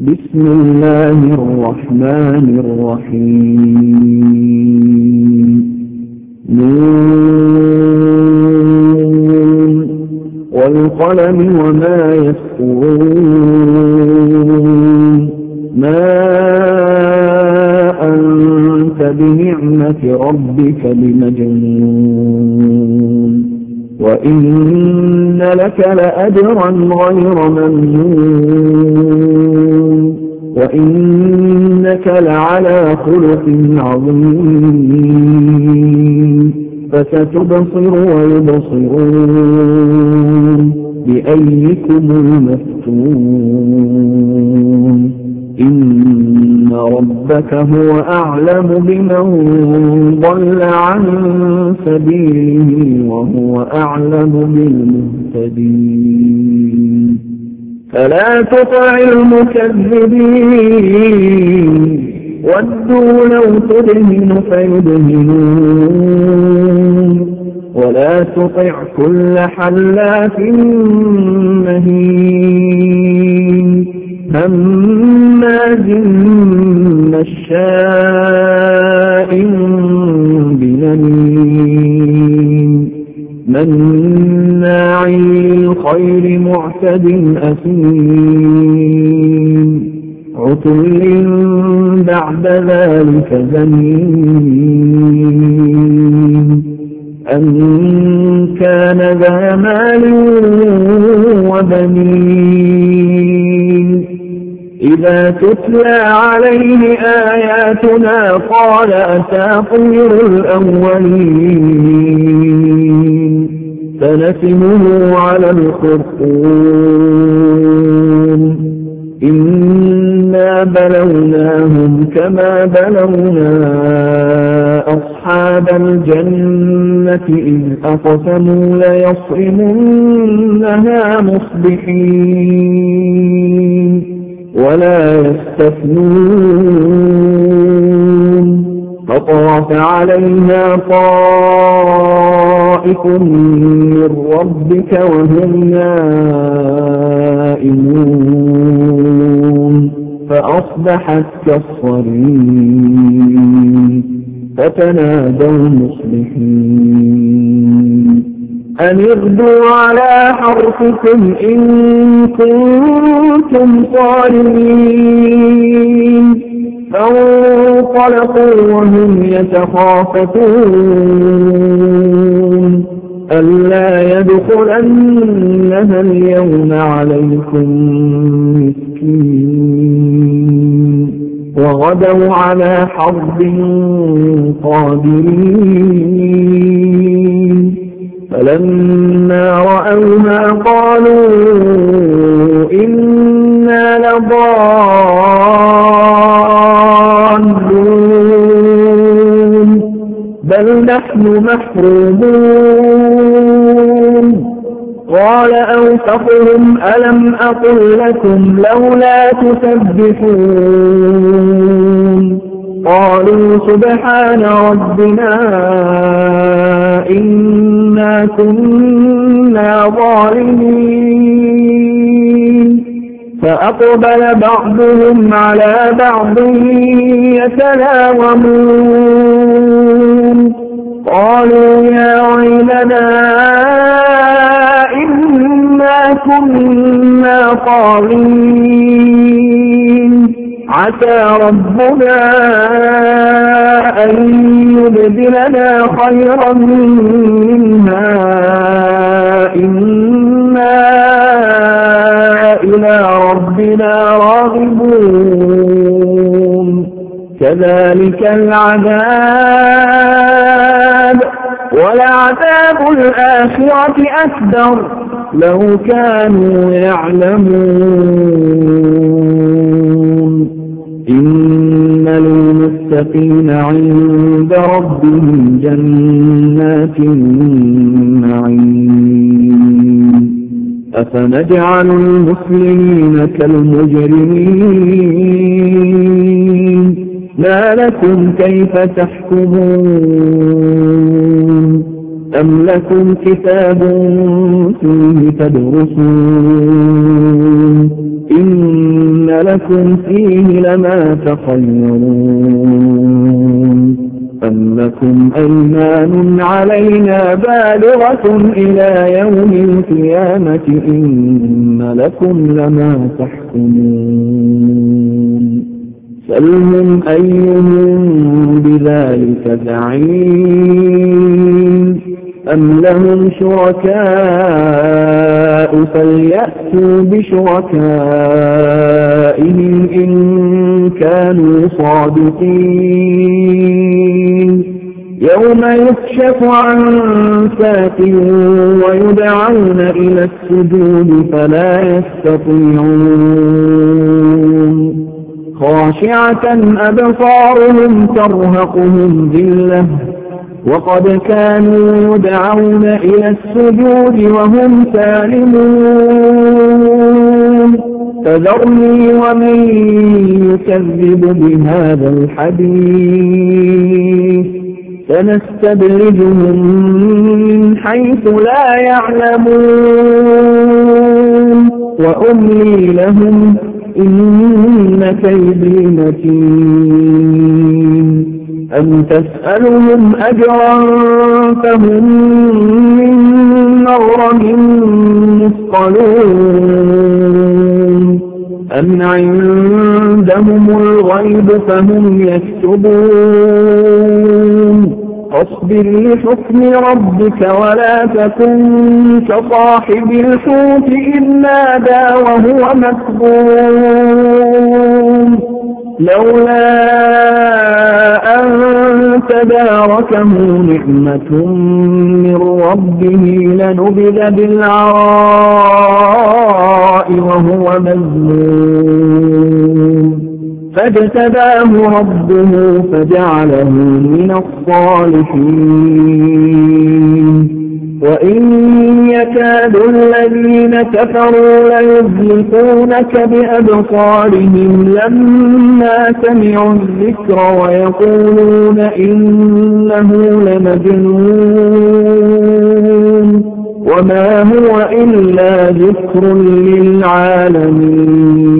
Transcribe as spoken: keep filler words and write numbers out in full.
بسم الله الرحمن الرحيم نون والقلم وما يسطرون ما أنت بنعمة ربك بمجنون وإن لك لأجرا غير ممنون وإنك لعلى خلق عظيم فستبصر ويبصرون بأيكم المفتون إن ربك هو أعلم بمن ضل عن سبيله وهو أعلم بالمهتدين فلا تطع المكذبين ودوا لو تدهن فيدهنون ولا تطع كل حلاف مهين هماز مشاء بنميم مناع للخير معتد أثيم عتل بعد ذلك زنيم أن كان ذا مال وبنين إذا تتلى عليه آياتنا قال أساطير الأولين فنسمه على الخرطوم إنا بلوناهم كما بلونا أصحاب الجنة إذ أقسموا ليصرمنها مصبحين ولا يستثنون فطاف عليها طائف من ربك وهم نائمون فأصبحت كالصريم فتنادوا مصبحين أن اغدوا على حرثكم إن كنتم صارمين فانطلقوا وهم يتخافتون ألا يدخلنها اليوم عليكم مسكين وغدوا على حرب قادرين فلما رأوها قالوا إنا لضالون بل نحن محرومون قال أوسطهم ألم أقل لكم لولا تسبحون قالوا سبحان ربنا إنا كنا ظالمين فأقبل بعضهم على بعض يتلاومون قالوا يا ويلنا إنا كنا طاغين عسى ربنا أن يبدلنا خيرا منها إنا إلى ربنا راغبون كذلك العذاب ولعذاب الآخرة أكبر لو كانوا يعلمون إن للمتقين عند ربهم جنات النعيم أفنجعل المسلمين كالمجرمين ما لكم كيف تحكمون أم لكم كتاب فيه تدرسون إن لكم فيه لما تخيرون أم لكم أيمان علينا بالغة إلى يوم القيامة إن لكم لما تحكمون سلهم أيهم بذلك زعيم أم لهم شركاء فليأتوا بشركائهم إن كانوا صادقين يوم يكشف عن ساق ويدعون إلى السجود فلا يستطيعون خاشعة أبصارهم ترهقهم ذلة وقد كانوا يدعون إلى السجود وهم سالمون فذرني ومن يكذب بهذا الحديث سنستدرجهم من حيث لا يعلمون وأملي لهم إن كيدي متين أم تسألهم أجرا فهم من مغرم مثقلون أم عندهم الغيب فهم يكتبون فاصبر لحكم ربك ولا تكن كصاحب الحوت إذ نادى وهو مكظوم لولا أن تداركه نعمة من ربه لنبذ بالعراء وهو مذموم فاجتباه ربه فجعله من الصالحين وإن يكاد الذين كفروا ليزلقونك بأبصارهم لما سمعوا الذكر ويقولون إنه لمجنون وما هو إلا ذكر للعالمين